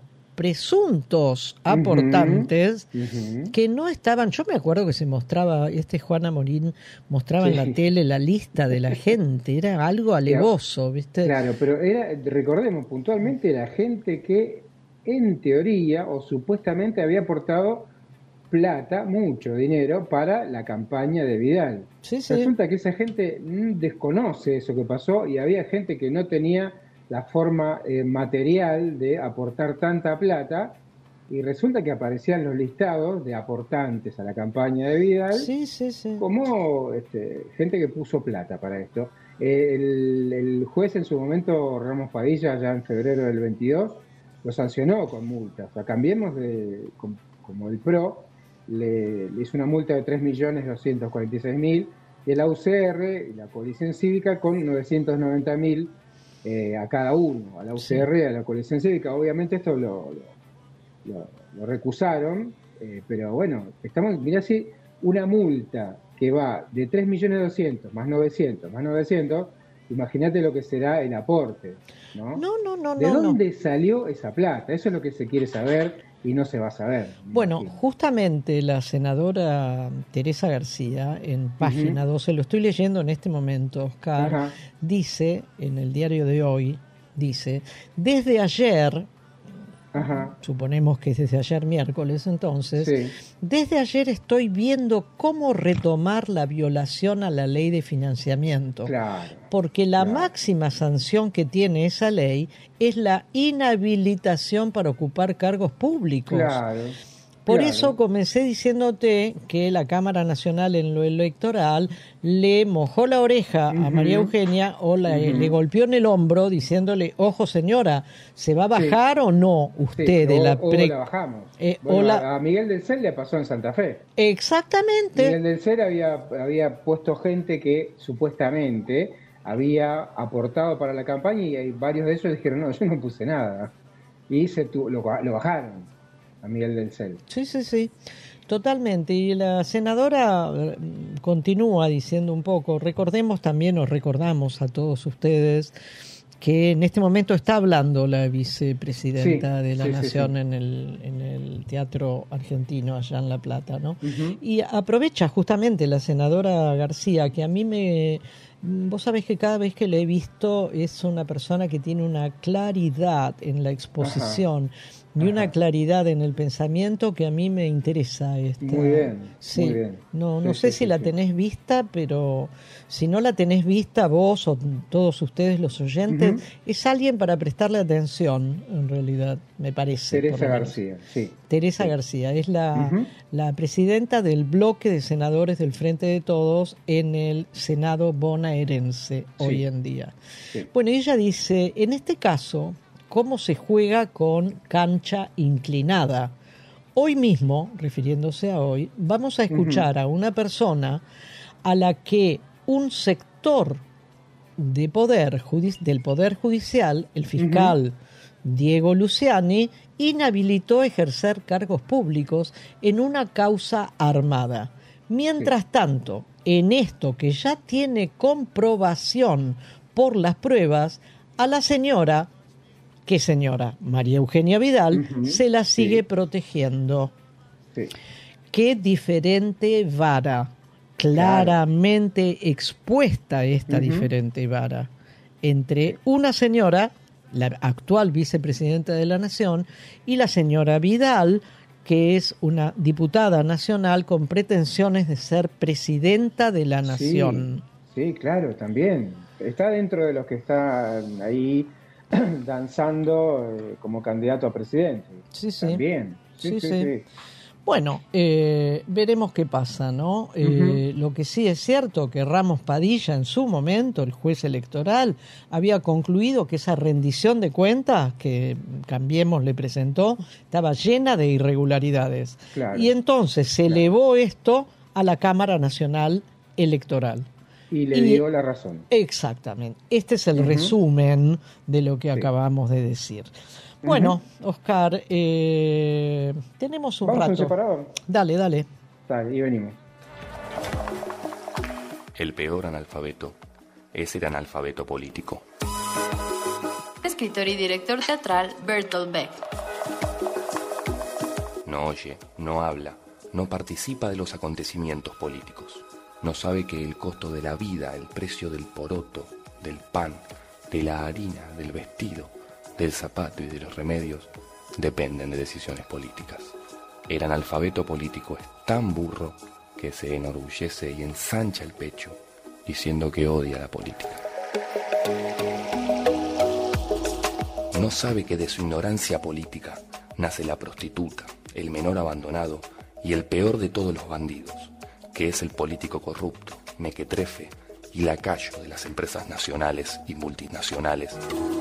presuntos aportantes Ujú. que no estaban. Yo me acuerdo que se mostraba, este Juan Amorín mostraba en Sí. la tele la lista de la gente, era algo alevoso, ¿viste? Claro, pero era, recordemos puntualmente, la gente que en teoría o supuestamente había aportado plata, mucho dinero, para la campaña de Vidal. Sí, sí. Resulta que esa gente mm, desconoce eso que pasó y había gente que no tenía la forma eh, material de aportar tanta plata y resulta que aparecían los listados de aportantes a la campaña de Vidal Sí, sí, sí. como este, gente que puso plata para esto. Eh, el, el juez en su momento, Ramos Padilla, ya en febrero del veintidós, lo sancionó con multas. O sea, Cambiemos de, com- como el P R O, le, le hizo una multa de tres millones doscientos cuarenta y seis mil y el A U C R y la coalición cívica con novecientos noventa mil eh, a cada uno, a la U C R y a la coalición cívica. Obviamente esto lo, lo, lo- lo recusaron, eh, pero bueno, estamos, mirá si una multa que va de tres millones doscientos más novecientos más novecientos, imagínate lo que será el aporte, ¿no? No, no, no, ¿De no, no. dónde salió esa plata? Eso es lo que se quiere saber y no se va a saber. me Bueno, imagino. justamente la senadora Teresa García, en página doce, lo estoy leyendo en este momento, Oscar, Ajá. dice en el diario de hoy, dice, desde ayer, Ajá. suponemos que es desde ayer miércoles entonces, Sí. desde ayer estoy viendo cómo retomar la violación a la ley de financiamiento. Claro. Porque la Claro. máxima sanción que tiene esa ley es la inhabilitación para ocupar cargos públicos. Claro. Por claro. eso comencé diciéndote que la Cámara Nacional en lo electoral le mojó la oreja a Ujú. María Eugenia o la- Ujú. le golpeó en el hombro diciéndole, ojo señora, ¿se va a bajar o no Sí, usted de o, la o pre-?" la bajamos. Eh, Bueno, o la- a Miguel del Cel le pasó en Santa Fe. Exactamente. Miguel del Cel había, había puesto gente que supuestamente había aportado para la campaña, y hay varios de ellos dijeron, no, yo no puse nada. Y se tu, lo, lo bajaron a Miguel del Cel. Sí, sí, sí, totalmente. Y la senadora continúa diciendo un poco, recordemos también, os recordamos a todos ustedes, que en este momento está hablando la vicepresidenta sí, de la sí, Nación sí, sí. En, el, en el Teatro Argentino, allá en La Plata, ¿no? Uh-huh. Y aprovecha justamente la senadora García, que a mí me... Vos sabés que cada vez que le he visto es una persona que tiene una claridad en la exposición, Ajá. y una Ajá. claridad en el pensamiento que a mí me interesa. Esta. Muy bien, sí. muy bien. No, no sí, sé sí, si sí, la sí. tenés vista, pero si no la tenés vista vos o todos ustedes los oyentes, uh-huh. es alguien para prestarle atención, en realidad, me parece. Teresa García, sí. Teresa sí. García, es la, uh-huh. la presidenta del bloque de senadores del Frente de Todos en el Senado bonaerense sí. hoy en día. Sí. Bueno, ella dice, en este caso, ¿cómo se juega con cancha inclinada? Hoy mismo, refiriéndose a hoy, vamos a escuchar uh-huh. a una persona a la que un sector de poder judici- del Poder Judicial, el fiscal uh-huh. Diego Luciani, inhabilitó ejercer cargos públicos en una causa armada. Mientras sí. tanto, en esto que ya tiene comprobación por las pruebas, a la señora... que señora María Eugenia Vidal uh-huh, se la sigue sí. protegiendo. Sí. Qué diferente vara, claramente claro. expuesta esta uh-huh. diferente vara entre una señora, la actual vicepresidenta de la Nación, y la señora Vidal, que es una diputada nacional con pretensiones de ser presidenta de la Nación. Sí, sí, claro, también. Está dentro de los que están ahí danzando eh, como candidato a presidente. Sí, sí. También. Sí, sí, sí, sí. sí. Bueno, eh, veremos qué pasa, ¿no? Eh, uh-huh. Lo que sí es cierto que Ramos Padilla en su momento, el juez electoral, había concluido que esa rendición de cuentas que Cambiemos le presentó estaba llena de irregularidades. Claro. Y entonces se claro. elevó esto a la Cámara Nacional Electoral. Y le y, dio la razón. Exactamente. Este es el uh-huh. resumen de lo que sí. acabamos de decir. Bueno, uh-huh. Oscar, eh, tenemos un ¿Vamos rato. ¿Vamos a un separador? Dale, dale. Dale, y venimos. El peor analfabeto es el analfabeto político. Escritor y director teatral Bertolt Beck. No oye, no habla, no participa de los acontecimientos políticos. No sabe que el costo de la vida, el precio del poroto, del pan, de la harina, del vestido, del zapato y de los remedios dependen de decisiones políticas. El analfabeto político es tan burro que se enorgullece y ensancha el pecho diciendo que odia la política. No sabe que de su ignorancia política nace la prostituta, el menor abandonado y el peor de todos los bandidos, que es el político corrupto, mequetrefe y lacayo de las empresas nacionales y multinacionales.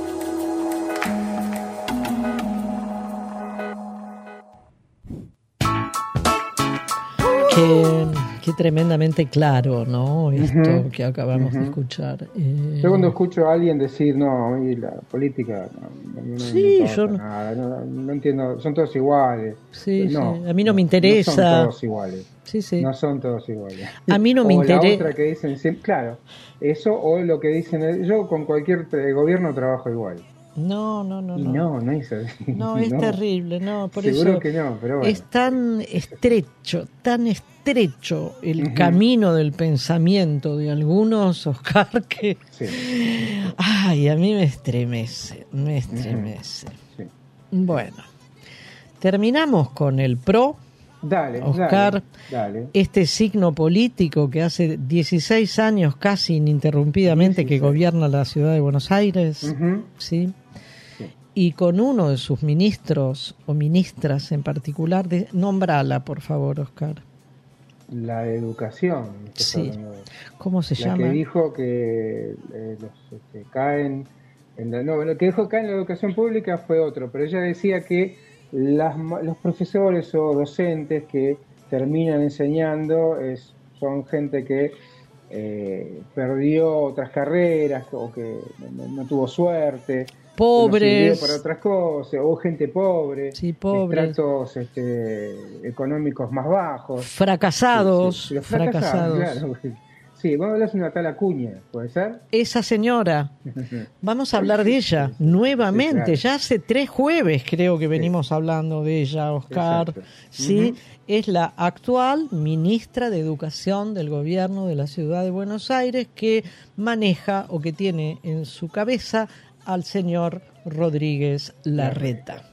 Qué, qué tremendamente claro, ¿no? Esto uh-huh. que acabamos uh-huh. de escuchar. Eh... Yo cuando escucho a alguien decir, no, y la política, no, no, sí, no yo no... nada, no, no entiendo, son todos iguales. Sí, no, sí. A mí no, no me interesa. No son todos iguales. Sí, sí. No son todos iguales. A mí no me interesa. La otra que dicen, claro, eso o lo que dicen, yo con cualquier gobierno trabajo igual. No, no, no. Y no, no es así. No, es no. terrible, no, por Seguro eso que no, pero bueno. Es tan estrecho, tan estrecho el uh-huh. camino del pensamiento de algunos, Oscar, que... Sí. Ay, a mí me estremece, me estremece. Uh-huh. Sí. Bueno, terminamos con el PRO. Dale, Oscar, dale, dale. Este signo político que hace dieciséis años casi ininterrumpidamente dieciséis. Que gobierna la ciudad de Buenos Aires, uh-huh. ¿sí? Y con uno de sus ministros o ministras en particular, de, nombrala, por favor, Oscar. La de educación. Sí. ¿Cómo se la llama? La que dijo que eh, los este, caen... En la, no, lo que dijo caen en la educación pública fue otro, pero ella decía que las, los profesores o docentes que terminan enseñando es, son gente que eh, perdió otras carreras o que no, no tuvo suerte. Pobres. Para otras cosas, o gente pobre, sí, pobres. estratos este, económicos más bajos. Fracasados. Sí, sí, los fracasados, fracasados. Claro. Sí, vos hablas de una tal Acuña, ¿puede ser? Esa señora, vamos a hablar de ella nuevamente, sí, claro. Ya hace tres jueves creo que venimos sí. hablando de ella, Oscar. Exacto. Sí, uh-huh. Es la actual ministra de Educación del gobierno de la ciudad de Buenos Aires que maneja o que tiene en su cabeza al señor Rodríguez Larreta.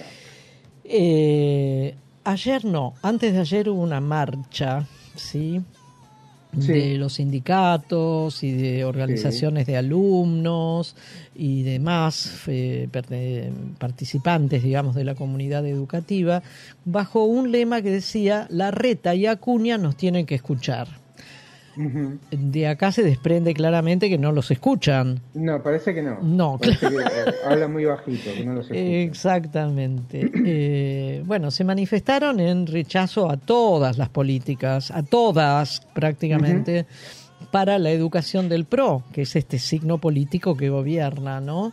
Eh, ayer no, antes de ayer hubo una marcha, ¿sí? Sí. De los sindicatos y de organizaciones sí. de alumnos y demás eh, participantes, digamos, de la comunidad educativa, bajo un lema que decía: Larreta y Acuña nos tienen que escuchar. Uh-huh. De acá se desprende claramente que no los escuchan. No, parece que no. No, parece claro. que, eh, habla muy bajito, que no los escuchan. Exactamente. eh, bueno, se manifestaron en rechazo a todas las políticas, a todas prácticamente, uh-huh. para la educación del P R O, que es este signo político que gobierna, ¿no?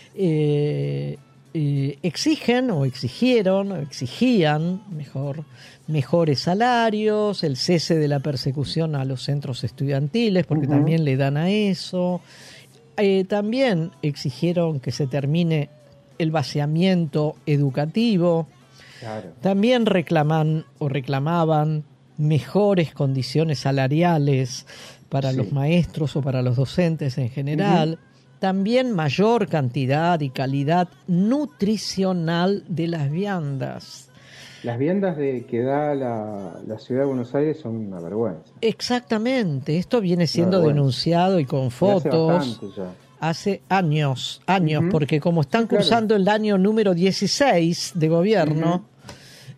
Eh, eh, exigen o exigieron o exigían, mejor, mejores salarios, el cese de la persecución a los centros estudiantiles, porque uh-huh. también le dan a eso. Eh, también exigieron que se termine el vaciamiento educativo. Claro. También reclaman o reclamaban mejores condiciones salariales para sí. los maestros o para los docentes en general. Uh-huh. También mayor cantidad y calidad nutricional de las viandas. Las viandas de, que da la, la ciudad de Buenos Aires son una vergüenza. Exactamente, esto viene siendo denunciado y con fotos hace, hace años, años, uh-huh. porque como están sí, cursando claro. el año número dieciséis de gobierno, uh-huh.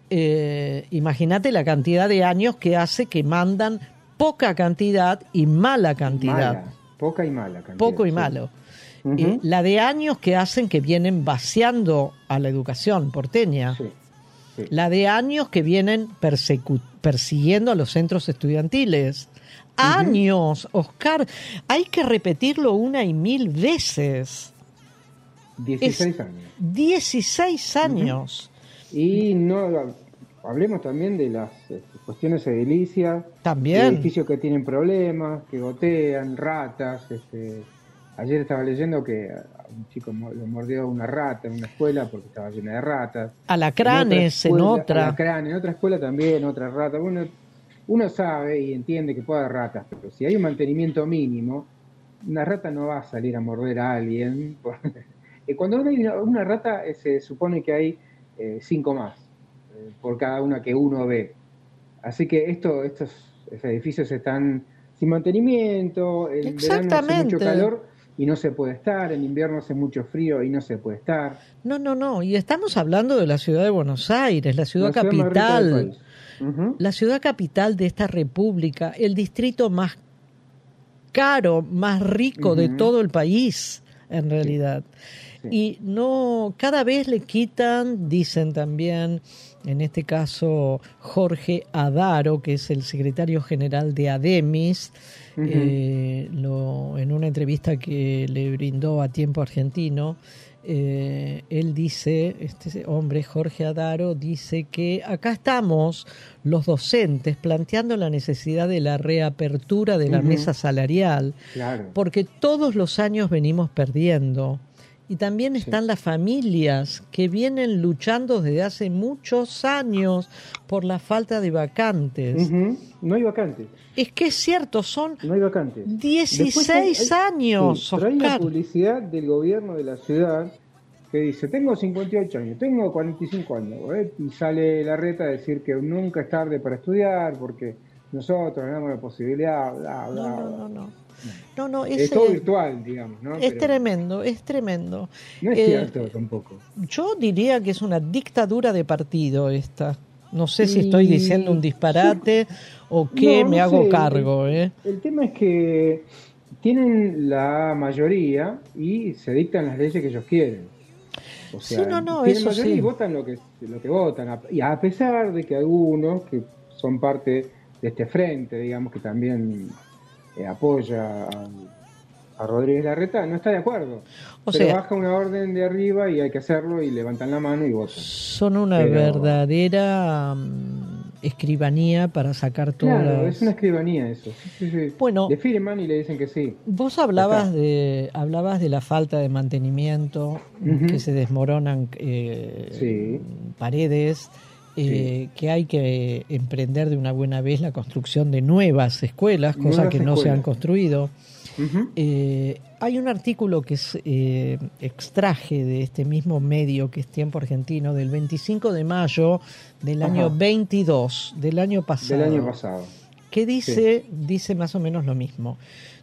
eh, imagínate la cantidad de años que hace que mandan poca cantidad y mala cantidad. Mala, poca y mala cantidad. Poco y sí. malo. Uh-huh. Eh, la de años que hacen que vienen vaciando a la educación porteña. Sí. Sí. La de años que vienen persecu- persiguiendo a los centros estudiantiles. Uh-huh. Años, Oscar. Hay que repetirlo una y mil veces. dieciséis es años. dieciséis años. Uh-huh. Y no hablemos también de las este, cuestiones edilicias. También. Edificios que tienen problemas, que gotean, ratas. Este, ayer estaba leyendo que a un chico lo mordió una rata en una escuela porque estaba llena de ratas. Alacranes en otra. Escuela, en otra. En otra escuela también, otra rata. Uno, uno sabe y entiende que puede haber ratas, pero si hay un mantenimiento mínimo, una rata no va a salir a morder a alguien. Cuando hay una, una rata, se supone que hay eh, cinco más eh, por cada una que uno ve. Así que esto, estos edificios están sin mantenimiento, en verano hace mucho calor y no se puede estar, en invierno hace mucho frío y no se puede estar. No, no, no, y estamos hablando de la ciudad de Buenos Aires, la ciudad, la ciudad capital, uh-huh. la ciudad capital de esta república, el distrito más caro, más rico uh-huh. de todo el país, en realidad. Sí. Sí. Y no, cada vez le quitan, dicen también, en este caso Jorge Adaro, que es el secretario general de ADEMIS, uh-huh. eh, lo, en una entrevista que le brindó a Tiempo Argentino, eh, él dice, este hombre Jorge Adaro dice que acá estamos los docentes planteando la necesidad de la reapertura de la uh-huh. mesa salarial, claro. porque todos los años venimos perdiendo. Y también están sí. las familias que vienen luchando desde hace muchos años por la falta de vacantes. Uh-huh. No hay vacantes. Es que es cierto, son no hay vacantes. dieciséis hay, años, sí, pero hay una publicidad del gobierno de la ciudad que dice, tengo cincuenta y ocho años, tengo cuarenta y cinco años, ¿eh? Y sale Larreta a decir que nunca es tarde para estudiar, porque nosotros damos la posibilidad, bla, bla, no, no, bla. no, no. No, no, es, es todo virtual, digamos, ¿no? Es Pero tremendo, es tremendo. No es eh, cierto tampoco. Yo diría que es una dictadura de partido esta. No sé y... si estoy diciendo un disparate sí. o qué, no, no me hago sé. cargo. El, ¿eh? el tema es que tienen la mayoría y se dictan las leyes que ellos quieren. O sea, sí, no, no, tienen eso mayoría sí. y votan lo que, lo que votan. Y a pesar de que algunos que son parte de este frente, digamos, que también eh, apoya a, a Rodríguez Larreta, no está de acuerdo. O pero sea, baja una orden de arriba y hay que hacerlo y levantan la mano y votan. Son una Pero- verdadera um, escribanía para sacar todas Claro, las... es una escribanía eso. Sí, sí, sí. Bueno, le firman y le dicen que sí. Vos hablabas está. de hablabas de la falta de mantenimiento, Ujú. que se desmoronan eh, Sí. paredes, eh, que hay que emprender de una buena vez la construcción de nuevas escuelas, cosas Nuevas que no se escuelas. han construido. Ujú. Eh, hay un artículo que es, eh, extraje de este mismo medio, que es Tiempo Argentino, del veinticinco de mayo del Ajá. año veintidós, del año pasado, Del año pasado. que dice, dice más o menos lo mismo.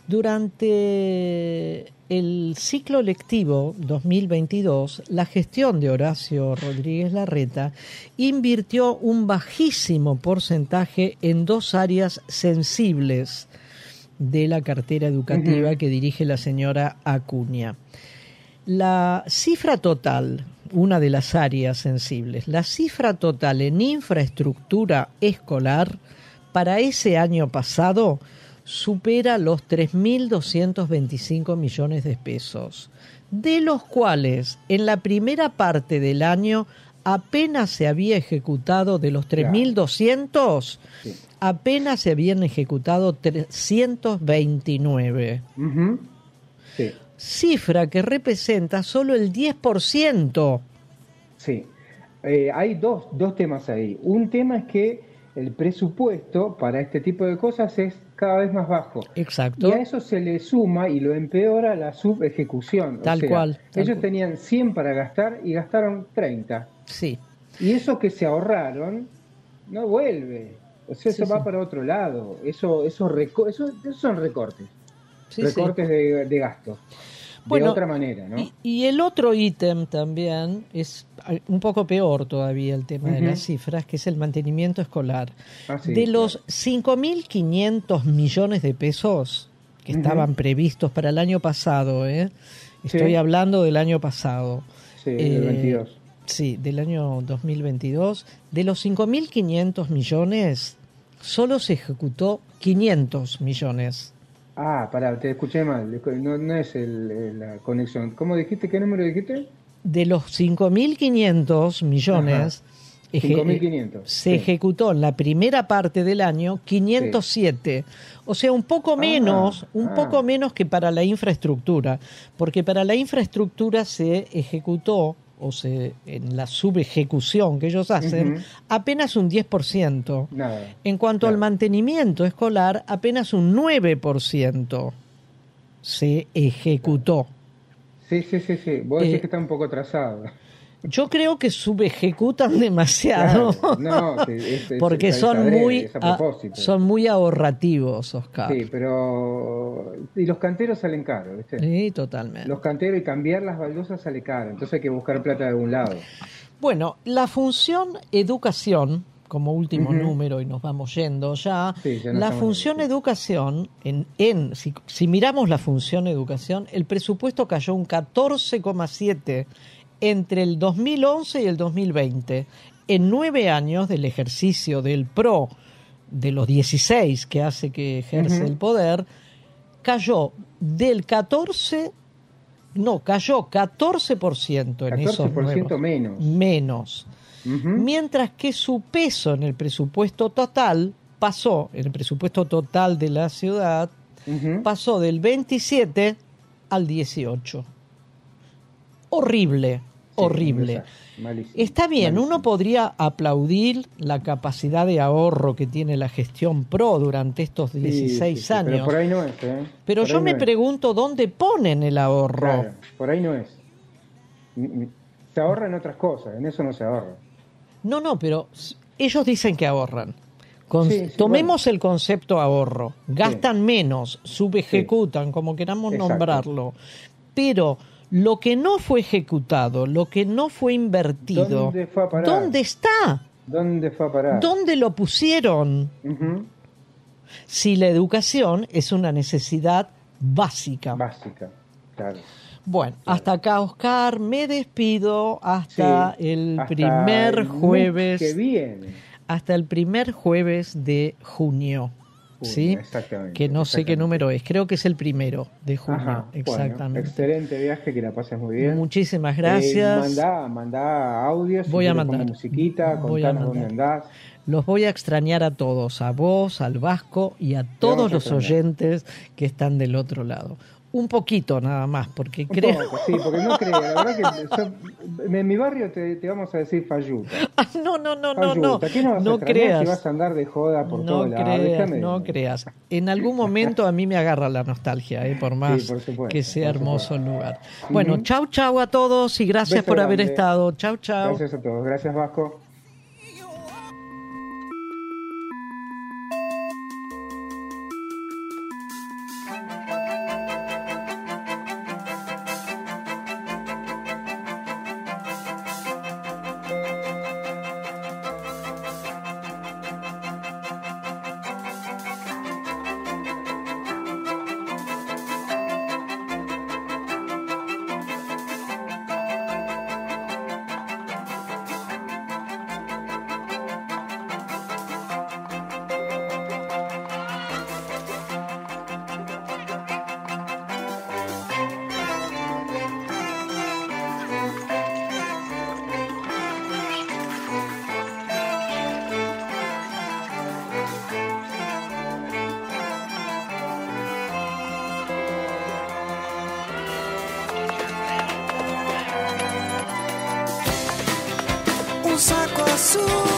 Durante el ciclo lectivo dos mil veintidós, la gestión de Horacio Rodríguez Larreta invirtió un bajísimo porcentaje en dos áreas sensibles de la cartera educativa Ujú. que dirige la señora Acuña. La cifra total, una de las áreas sensibles, la cifra total en infraestructura escolar para ese año pasado supera los tres mil doscientos veinticinco millones de pesos, de los cuales en la primera parte del año apenas se había ejecutado, de los tres mil doscientos, Sí. apenas se habían ejecutado trescientos veintinueve. Ujú. Sí. Cifra que representa solo el diez por ciento. Sí. Eh, hay dos, dos temas ahí. Un tema es que el presupuesto para este tipo de cosas es cada vez más bajo. Exacto. Y a eso se le suma y lo empeora la subejecución. O Tal sea, cual, tal ellos cual. tenían cien para gastar y gastaron treinta. Sí. Y eso que se ahorraron no vuelve. O sea, Sí, eso va sí. para otro lado. Eso, eso, reco- eso, esos son recortes. Sí, recortes de, de gasto. Bueno, de otra manera, ¿no? Y, y el otro ítem también es un poco peor todavía, el tema de Ujú. las cifras, que es el mantenimiento escolar. Ah, sí, de claro. los cinco mil quinientos millones de pesos que Ujú. estaban previstos para el año pasado, ¿eh? Estoy Sí. hablando del año pasado. Sí, Eh, del veintidós. Sí, del año dos mil veintidós. De los cinco mil quinientos millones, solo se ejecutó quinientos millones. Ah, pará, te escuché mal. No, no es el, el- la conexión. ¿Cómo dijiste? ¿Qué número dijiste? De los cinco mil quinientos millones, eje- cinco mil quinientos. se sí. ejecutó en la primera parte del año quinientos siete. O sea, un poco menos, un ah. poco menos que para la infraestructura, porque para la infraestructura se ejecutó, o se en la subejecución que ellos hacen, Ujú. apenas un diez por ciento. Nada. En cuanto Claro. al mantenimiento escolar, apenas un nueve por ciento se ejecutó. Sí, sí, sí, sí. Vos Eh, decís que está un poco atrasado. Yo creo que subejecutan demasiado, Claro, no, sí, es- es- porque es son adrede, muy es a a- propósito. son muy ahorrativos, Oscar. Sí, pero... Y los canteros salen caros, ¿viste? Sí, totalmente. Los canteros y cambiar las baldosas sale caro. Entonces hay que buscar plata de algún lado. Bueno, la función educación, como último Ujú. número, y nos vamos yendo ya, Sí, ya nos la estamos función yendo, sí. educación, en, en si, si miramos la función educación, el presupuesto cayó un catorce coma siete entre el dos mil once y el dos mil veinte. En nueve años del ejercicio del P R O, de los dieciséis que hace que ejerce Ujú. el poder, cayó del catorce, no, cayó catorce por ciento en esos catorce por ciento nuevos. menos. Menos. Ujú. Mientras que su peso en el presupuesto total pasó, en el presupuesto total de la ciudad, Ujú. pasó del veintisiete al dieciocho. Horrible, Sí, horrible. un desastre, malísimo, Está bien, malísimo. uno podría aplaudir la capacidad de ahorro que tiene la gestión P R O durante estos Sí, dieciséis sí, sí, años. Pero por ahí no es, ¿eh? Pero Por yo ahí me no es. pregunto dónde ponen el ahorro. Claro, por ahí no es. Mm, mm. Se ahorra en otras cosas, en eso no se ahorra. No, no, pero s- ellos dicen que ahorran. Con- Sí, sí, tomemos el concepto ahorro. Gastan menos, subejecutan, como queramos Exacto. nombrarlo. Pero lo que no fue ejecutado, lo que no fue invertido, ¿Dónde fue a parar? ¿dónde está? ¿Dónde fue a parar? ¿Dónde lo pusieron? Ujú. Si la educación es una necesidad básica. Básica, claro. Bueno, hasta acá, Oscar, me despido hasta Sí, el hasta primer el mes jueves. que viene. Hasta el primer jueves de junio. junio, ¿sí? Exactamente. Que no sé qué número es, creo que es el primero de junio, Ajá, exactamente. Bueno, excelente viaje, que la pases muy bien. Muchísimas gracias. Eh, mandá, mandá audios, voy si a quieres, mandar. pongo musiquita, Voy a contanos dónde mandar. andás. Los voy a extrañar a todos, a vos, al Vasco y a todos vamos a los extrañar. oyentes que están del otro lado. Un poquito nada más, porque Un creo... poco, sí, porque no creo, la verdad que yo- en mi barrio te, te vamos a decir falluta. No, no, no, no, no. Falluta. ¿Qué nos vas a No extrañar creas. si vas a andar de joda por No todos lados? creas, Déjame de no joder. creas. En algún momento a mí me agarra la nostalgia, ¿eh? por más Sí, por supuesto, que sea por hermoso el supuesto. lugar. Bueno, Ujú. chau, chau a todos y gracias Beso por haber grande. estado. Chau, chau. Gracias a todos. Gracias, Vasco. Un saco azul